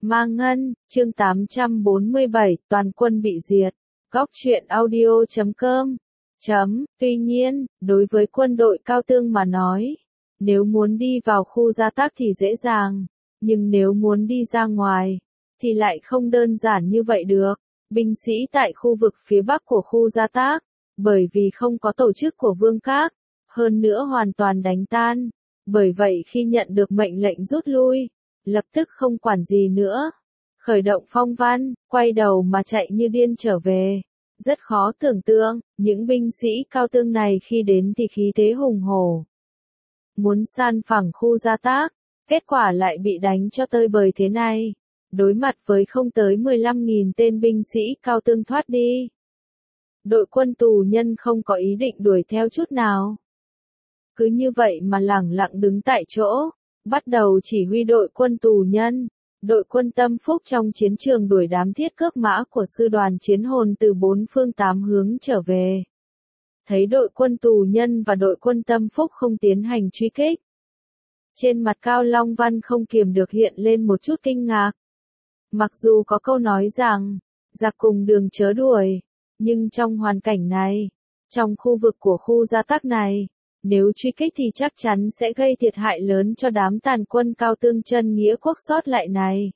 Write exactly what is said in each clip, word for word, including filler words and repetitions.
Ma Ngân, chương tám trăm bốn mươi bảy, toàn quân bị diệt. Góc truyện audio chấm com. Chấm, tuy nhiên, đối với quân đội Cao Tương mà nói, nếu muốn đi vào khu Gia Tác thì dễ dàng, nhưng nếu muốn đi ra ngoài, thì lại không đơn giản như vậy được. Binh sĩ tại khu vực phía bắc của khu Gia Tác, bởi vì không có tổ chức của Vương Các, hơn nữa hoàn toàn đánh tan, bởi vậy khi nhận được mệnh lệnh rút lui, lập tức không quản gì nữa, khởi động phong văn, quay đầu mà chạy như điên trở về. Rất khó tưởng tượng, những binh sĩ Cao Tương này khi đến thì khí thế hùng hổ, muốn san phẳng khu Gia Tác, kết quả lại bị đánh cho tơi bời thế này. Đối mặt với không tới mười lăm nghìn tên binh sĩ Cao Tương thoát đi, đội quân tù nhân không có ý định đuổi theo chút nào. Cứ như vậy mà lẳng lặng đứng tại chỗ, bắt đầu chỉ huy đội quân tù nhân. Đội quân Tâm Phúc trong chiến trường đuổi đám thiết cước mã của sư đoàn chiến hồn từ bốn phương tám hướng trở về. Thấy đội quân tù nhân và đội quân Tâm Phúc không tiến hành truy kích, trên mặt Cao Long Văn không kiềm được hiện lên một chút kinh ngạc. Mặc dù có câu nói rằng, giặc cùng đường chớ đuổi, nhưng trong hoàn cảnh này, trong khu vực của khu Gia Tác này, nếu truy kích thì chắc chắn sẽ gây thiệt hại lớn cho đám tàn quân Cao Tương chân nghĩa quốc sót lại này.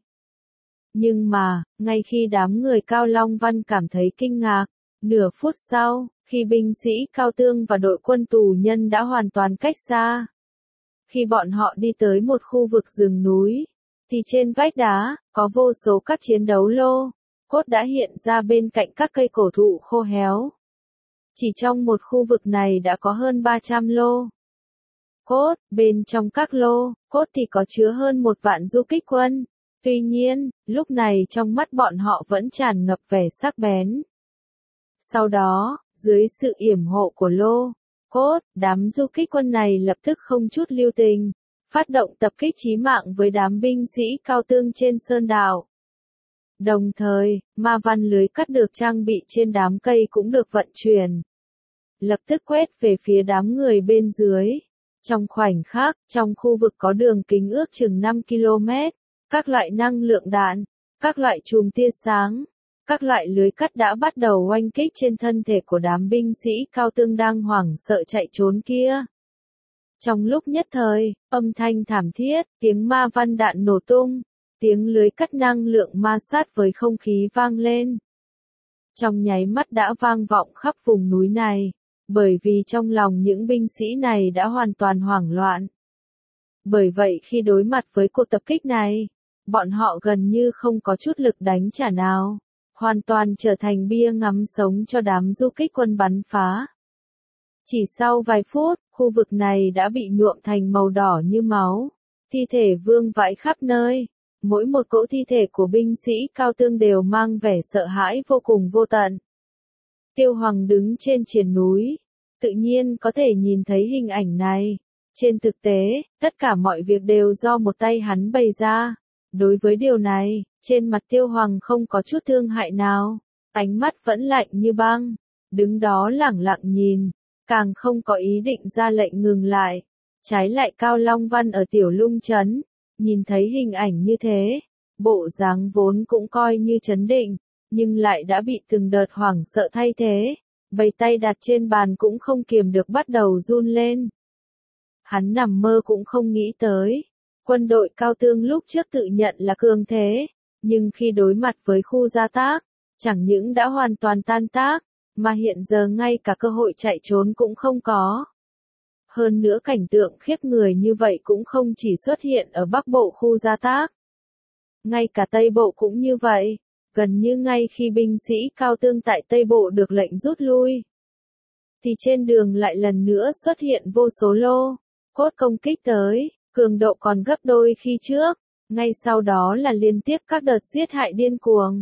Nhưng mà, ngay khi đám người Cao Long Văn cảm thấy kinh ngạc, nửa phút sau, khi binh sĩ Cao Tương và đội quân tù nhân đã hoàn toàn cách xa, khi bọn họ đi tới một khu vực rừng núi, thì trên vách đá, có vô số các chiến đấu lô, cốt đã hiện ra bên cạnh các cây cổ thụ khô héo. Chỉ trong một khu vực này đã có hơn ba trăm lô cốt, bên trong các lô cốt thì có chứa hơn một vạn du kích quân. Tuy nhiên, lúc này trong mắt bọn họ vẫn tràn ngập vẻ sắc bén. Sau đó, dưới sự yểm hộ của lô cốt, đám du kích quân này lập tức không chút lưu tình, phát động tập kích chí mạng với đám binh sĩ Cao Tương trên sơn đảo. Đồng thời, ma văn lưới cắt được trang bị trên đám cây cũng được vận chuyển, lập tức quét về phía đám người bên dưới. Trong khoảnh khắc, trong khu vực có đường kính ước chừng năm ki lô mét, các loại năng lượng đạn, các loại chùm tia sáng, các loại lưới cắt đã bắt đầu oanh kích trên thân thể của đám binh sĩ Cao Tương đang hoảng sợ chạy trốn kia. Trong lúc nhất thời, âm thanh thảm thiết, tiếng ma văn đạn nổ tung, tiếng lưới cắt năng lượng ma sát với không khí vang lên. Trong nháy mắt đã vang vọng khắp vùng núi này, bởi vì trong lòng những binh sĩ này đã hoàn toàn hoảng loạn. Bởi vậy khi đối mặt với cuộc tập kích này, bọn họ gần như không có chút lực đánh trả nào, hoàn toàn trở thành bia ngắm sống cho đám du kích quân bắn phá. Chỉ sau vài phút, khu vực này đã bị nhuộm thành màu đỏ như máu, thi thể vương vãi khắp nơi. Mỗi một cỗ thi thể của binh sĩ Cao Tương đều mang vẻ sợ hãi vô cùng vô tận. Tiêu Hoàng đứng trên triền núi, tự nhiên có thể nhìn thấy hình ảnh này. Trên thực tế, tất cả mọi việc đều do một tay hắn bày ra. Đối với điều này, trên mặt Tiêu Hoàng không có chút thương hại nào, ánh mắt vẫn lạnh như băng, đứng đó lẳng lặng nhìn, càng không có ý định ra lệnh ngừng lại. Trái lại Cao Long Văn ở Tiểu Lung Trấn, nhìn thấy hình ảnh như thế, bộ dáng vốn cũng coi như trấn định, nhưng lại đã bị từng đợt hoảng sợ thay thế, bầy tay đặt trên bàn cũng không kiềm được bắt đầu run lên. Hắn nằm mơ cũng không nghĩ tới, quân đội Cao Tương lúc trước tự nhận là cường thế, nhưng khi đối mặt với khu Gia Tác, chẳng những đã hoàn toàn tan tác, mà hiện giờ ngay cả cơ hội chạy trốn cũng không có. Hơn nữa cảnh tượng khiếp người như vậy cũng không chỉ xuất hiện ở Bắc Bộ khu Gia Tác. Ngay cả Tây Bộ cũng như vậy, gần như ngay khi binh sĩ Cao Tương tại Tây Bộ được lệnh rút lui, thì trên đường lại lần nữa xuất hiện vô số lô cốt công kích tới, cường độ còn gấp đôi khi trước, ngay sau đó là liên tiếp các đợt giết hại điên cuồng.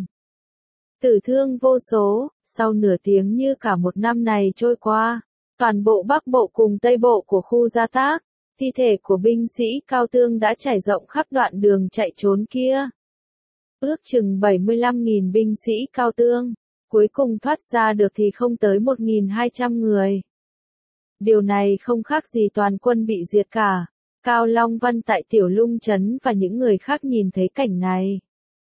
Tử thương vô số, sau nửa tiếng như cả một năm này trôi qua. Toàn bộ Bắc Bộ cùng Tây Bộ của khu Gia Tác, thi thể của binh sĩ Cao Tương đã trải rộng khắp đoạn đường chạy trốn kia. Ước chừng bảy mươi lăm nghìn binh sĩ Cao Tương, cuối cùng thoát ra được thì không tới một nghìn hai trăm người. Điều này không khác gì toàn quân bị diệt cả. Cao Long Văn tại Tiểu Lung Trấn và những người khác nhìn thấy cảnh này,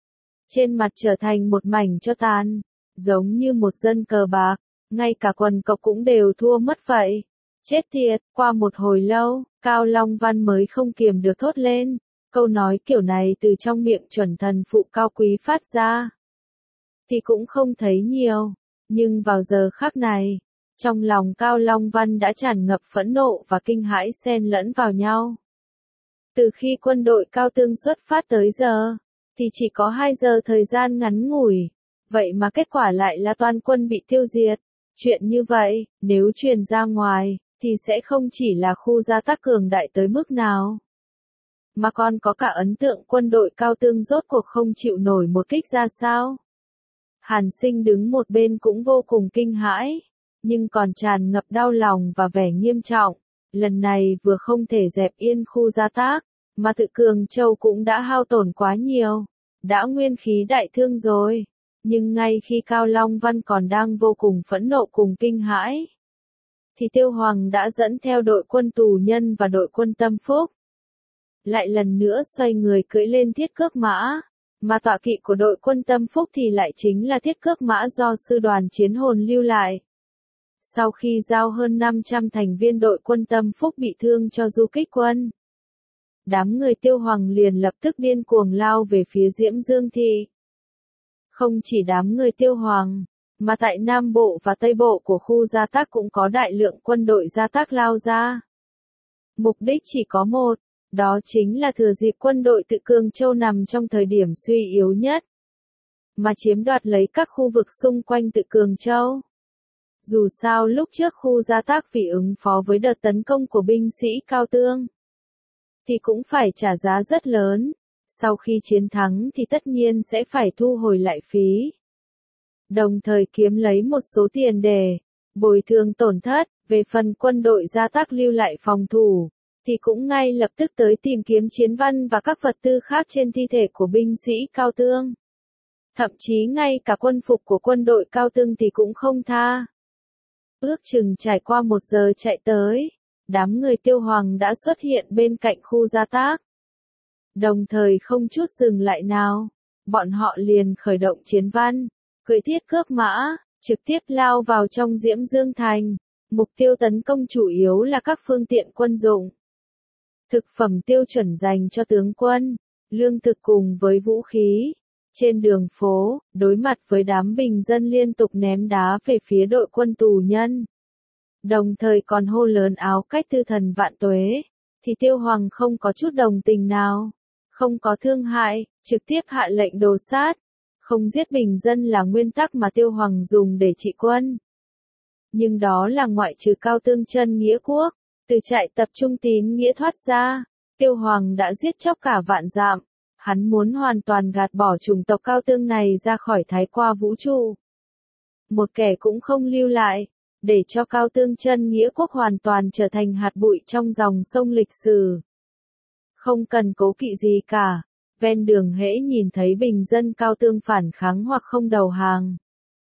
trên mặt trở thành một mảnh tro tàn, giống như một dân cờ bạc, ngay cả quần cộc cũng đều thua mất vậy. Chết tiệt, qua một hồi lâu, Cao Long Văn mới không kiềm được thốt lên, câu nói kiểu này từ trong miệng chuẩn thần phụ cao quý phát ra. Thì cũng không thấy nhiều, nhưng vào giờ khắc này, trong lòng Cao Long Văn đã tràn ngập phẫn nộ và kinh hãi xen lẫn vào nhau. Từ khi quân đội Cao Tương xuất phát tới giờ, thì chỉ có hai giờ thời gian ngắn ngủi, vậy mà kết quả lại là toàn quân bị tiêu diệt. Chuyện như vậy, nếu truyền ra ngoài, thì sẽ không chỉ là khu gia tác cường đại tới mức nào, mà còn có cả ấn tượng quân đội Cao Tương rốt cuộc không chịu nổi một kích ra sao. Hàn Sinh đứng một bên cũng vô cùng kinh hãi, nhưng còn tràn ngập đau lòng và vẻ nghiêm trọng. Lần này vừa không thể dẹp yên khu gia tác, mà tự Cường Châu cũng đã hao tổn quá nhiều, đã nguyên khí đại thương rồi. Nhưng ngay khi Cao Long Văn còn đang vô cùng phẫn nộ cùng kinh hãi, thì Tiêu Hoàng đã dẫn theo đội quân tù nhân và đội quân Tâm Phúc, lại lần nữa xoay người cưỡi lên thiết cước mã, mà tọa kỵ của đội quân Tâm Phúc thì lại chính là thiết cước mã do sư đoàn chiến hồn lưu lại. Sau khi giao hơn năm trăm thành viên đội quân Tâm Phúc bị thương cho du kích quân, đám người Tiêu Hoàng liền lập tức điên cuồng lao về phía Diễm Dương Thị. Không chỉ đám người Tiêu Hoàng, mà tại Nam Bộ và Tây Bộ của khu gia tác cũng có đại lượng quân đội gia tác lao ra. Mục đích chỉ có một, đó chính là thừa dịp quân đội tự Cường Châu nằm trong thời điểm suy yếu nhất, mà chiếm đoạt lấy các khu vực xung quanh tự Cường Châu. Dù sao lúc trước khu gia tác vì ứng phó với đợt tấn công của binh sĩ Cao Tương, thì cũng phải trả giá rất lớn. Sau khi chiến thắng thì tất nhiên sẽ phải thu hồi lại phí, đồng thời kiếm lấy một số tiền để bồi thường tổn thất. Về phần quân đội gia tác lưu lại phòng thủ, thì cũng ngay lập tức tới tìm kiếm chiến văn và các vật tư khác trên thi thể của binh sĩ Cao Tương. Thậm chí ngay cả quân phục của quân đội Cao Tương thì cũng không tha. Ước chừng trải qua một giờ chạy tới, đám người Tiêu Hoàng đã xuất hiện bên cạnh khu gia tác. Đồng thời không chút dừng lại nào, bọn họ liền khởi động chiến văn, cưỡi thiết cước mã, trực tiếp lao vào trong Diễm Dương Thành. Mục tiêu tấn công chủ yếu là các phương tiện quân dụng, thực phẩm tiêu chuẩn dành cho tướng quân, lương thực cùng với vũ khí. Trên đường phố, đối mặt với đám bình dân liên tục ném đá về phía đội quân tù nhân, đồng thời còn hô lớn áo cách tư thần vạn tuế, thì Tiêu Hoàng không có chút đồng tình nào, không có thương hại, trực tiếp hạ lệnh đồ sát. Không giết bình dân là nguyên tắc mà Tiêu Hoàng dùng để trị quân. Nhưng đó là ngoại trừ Cao Tương chân nghĩa quốc, từ trại tập trung tín nghĩa thoát ra, Tiêu Hoàng đã giết chóc cả vạn dặm. Hắn muốn hoàn toàn gạt bỏ chủng tộc Cao Tương này ra khỏi thái qua vũ trụ. Một kẻ cũng không lưu lại, để cho Cao Tương chân nghĩa quốc hoàn toàn trở thành hạt bụi trong dòng sông lịch sử. Không cần cố kỵ gì cả, ven đường hễ nhìn thấy bình dân Cao Tương phản kháng hoặc không đầu hàng,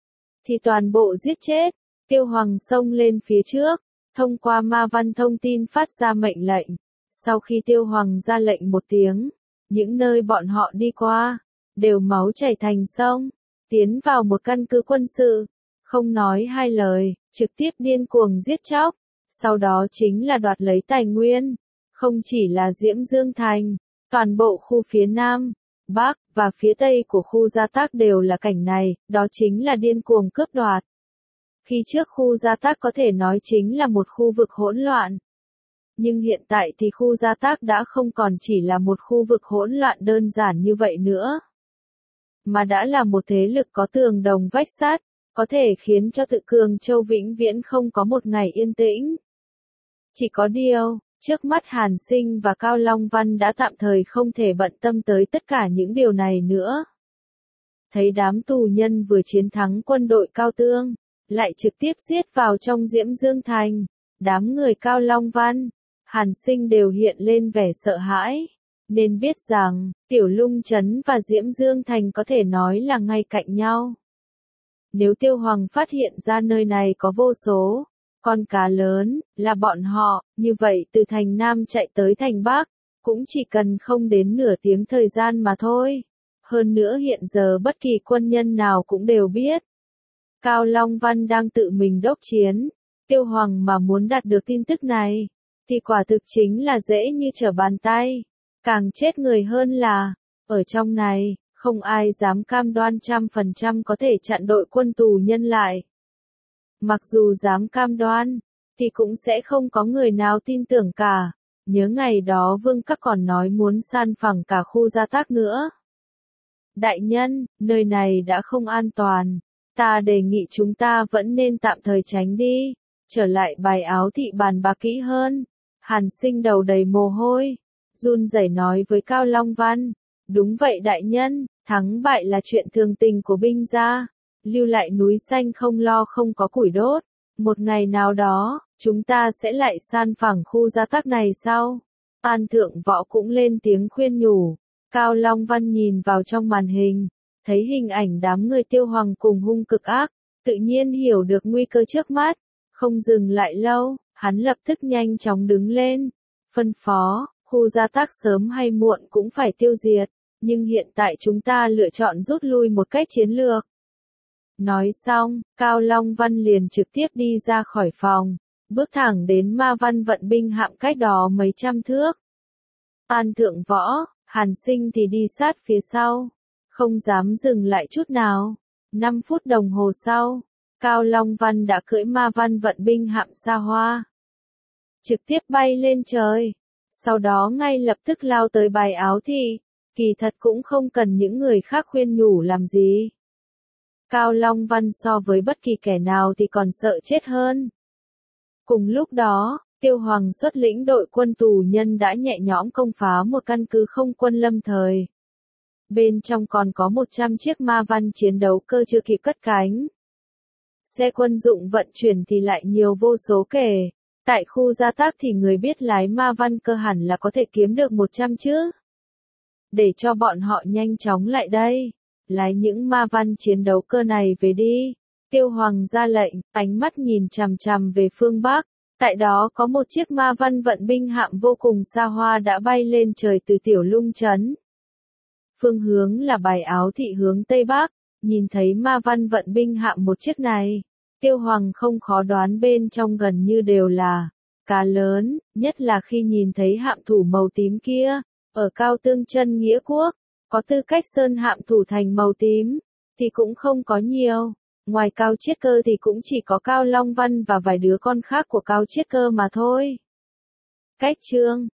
thì toàn bộ giết chết. Tiêu Hoàng xông lên phía trước, thông qua ma văn thông tin phát ra mệnh lệnh. Sau khi Tiêu Hoàng ra lệnh một tiếng, những nơi bọn họ đi qua, đều máu chảy thành sông, tiến vào một căn cứ quân sự, không nói hai lời, trực tiếp điên cuồng giết chóc, sau đó chính là đoạt lấy tài nguyên, không chỉ là Diễm Dương Thành, toàn bộ khu phía Nam, Bắc, và phía Tây của khu gia tác đều là cảnh này, đó chính là điên cuồng cướp đoạt. Khi trước khu gia tác có thể nói chính là một khu vực hỗn loạn. Nhưng hiện tại thì khu gia tác đã không còn chỉ là một khu vực hỗn loạn đơn giản như vậy nữa, mà đã là một thế lực có tường đồng vách sắt, có thể khiến cho tự Cường Châu vĩnh viễn không có một ngày yên tĩnh. Chỉ có điều, trước mắt Hàn Sinh và Cao Long Văn đã tạm thời không thể bận tâm tới tất cả những điều này nữa. Thấy đám tù nhân vừa chiến thắng quân đội Cao Tương, lại trực tiếp giết vào trong Diễm Dương Thành, đám người Cao Long Văn, Hàn Sinh đều hiện lên vẻ sợ hãi, nên biết rằng, Tiểu Lung Trấn và Diễm Dương Thành có thể nói là ngay cạnh nhau. Nếu Tiêu Hoàng phát hiện ra nơi này có vô số con cá lớn, là bọn họ, như vậy từ thành Nam chạy tới thành Bắc, cũng chỉ cần không đến nửa tiếng thời gian mà thôi. Hơn nữa hiện giờ bất kỳ quân nhân nào cũng đều biết. Cao Long Văn đang tự mình đốc chiến, Tiêu Hoàng mà muốn đạt được tin tức này, thì quả thực chính là dễ như trở bàn tay. Càng chết người hơn là, ở trong này, không ai dám cam đoan trăm phần trăm có thể chặn đội quân tù nhân lại. Mặc dù dám cam đoan, thì cũng sẽ không có người nào tin tưởng cả. Nhớ ngày đó Vương Các còn nói muốn san phẳng cả khu Gia Tác nữa. Đại nhân, nơi này đã không an toàn. Ta đề nghị chúng ta vẫn nên tạm thời tránh đi. Trở lại bài áo thị bàn bạc kỹ hơn. Hàn Sinh đầu đầy mồ hôi, run rẩy nói với Cao Long Văn. Đúng vậy đại nhân, thắng bại là chuyện thường tình của binh gia. Lưu lại núi xanh không lo không có củi đốt. Một ngày nào đó, chúng ta sẽ lại san phẳng khu Gia Tác này sau. An Thượng Võ cũng lên tiếng khuyên nhủ. Cao Long Văn nhìn vào trong màn hình, thấy hình ảnh đám người Tiêu Hoàng cùng hung cực ác, tự nhiên hiểu được nguy cơ trước mắt. Không dừng lại lâu, hắn lập tức nhanh chóng đứng lên. Phân phó, khu Gia Tác sớm hay muộn cũng phải tiêu diệt, nhưng hiện tại chúng ta lựa chọn rút lui một cách chiến lược. Nói xong, Cao Long Văn liền trực tiếp đi ra khỏi phòng, bước thẳng đến Ma Văn vận binh hạm cách đó mấy trăm thước. An Thượng Võ, Hàn Sinh thì đi sát phía sau, không dám dừng lại chút nào. Năm phút đồng hồ sau, Cao Long Văn đã cưỡi Ma Văn vận binh hạm Sa Hoa, trực tiếp bay lên trời, sau đó ngay lập tức lao tới bài áo thị. Kỳ thật cũng không cần những người khác khuyên nhủ làm gì. Cao Long Văn so với bất kỳ kẻ nào thì còn sợ chết hơn. Cùng lúc đó, Tiêu Hoàng xuất lĩnh đội quân tù nhân đã nhẹ nhõm công phá một căn cứ không quân lâm thời. Bên trong còn có một trăm chiếc Ma Văn chiến đấu cơ chưa kịp cất cánh. Xe quân dụng vận chuyển thì lại nhiều vô số kể. Tại khu Gia Tác thì người biết lái Ma Văn cơ hẳn là có thể kiếm được một trăm chứ. Để cho bọn họ nhanh chóng lại đây. Lái những Ma Văn chiến đấu cơ này về đi. Tiêu Hoàng ra lệnh, ánh mắt nhìn chằm chằm về phương Bắc. Tại đó có một chiếc Ma Văn vận binh hạm vô cùng xa hoa đã bay lên trời từ Tiểu Lung Trấn. Phương hướng là bài áo thị hướng Tây Bắc. Nhìn thấy Ma Văn vận binh hạm một chiếc này, Tiêu Hoàng không khó đoán bên trong gần như đều là cá lớn, nhất là khi nhìn thấy hạm thủ màu tím kia. Ở Cao Tương Chân Nghĩa Quốc, có tư cách sơn hạm thủ thành màu tím, thì cũng không có nhiều. Ngoài Cao Chiết Cơ thì cũng chỉ có Cao Long Văn và vài đứa con khác của Cao Chiết Cơ mà thôi. Cách chương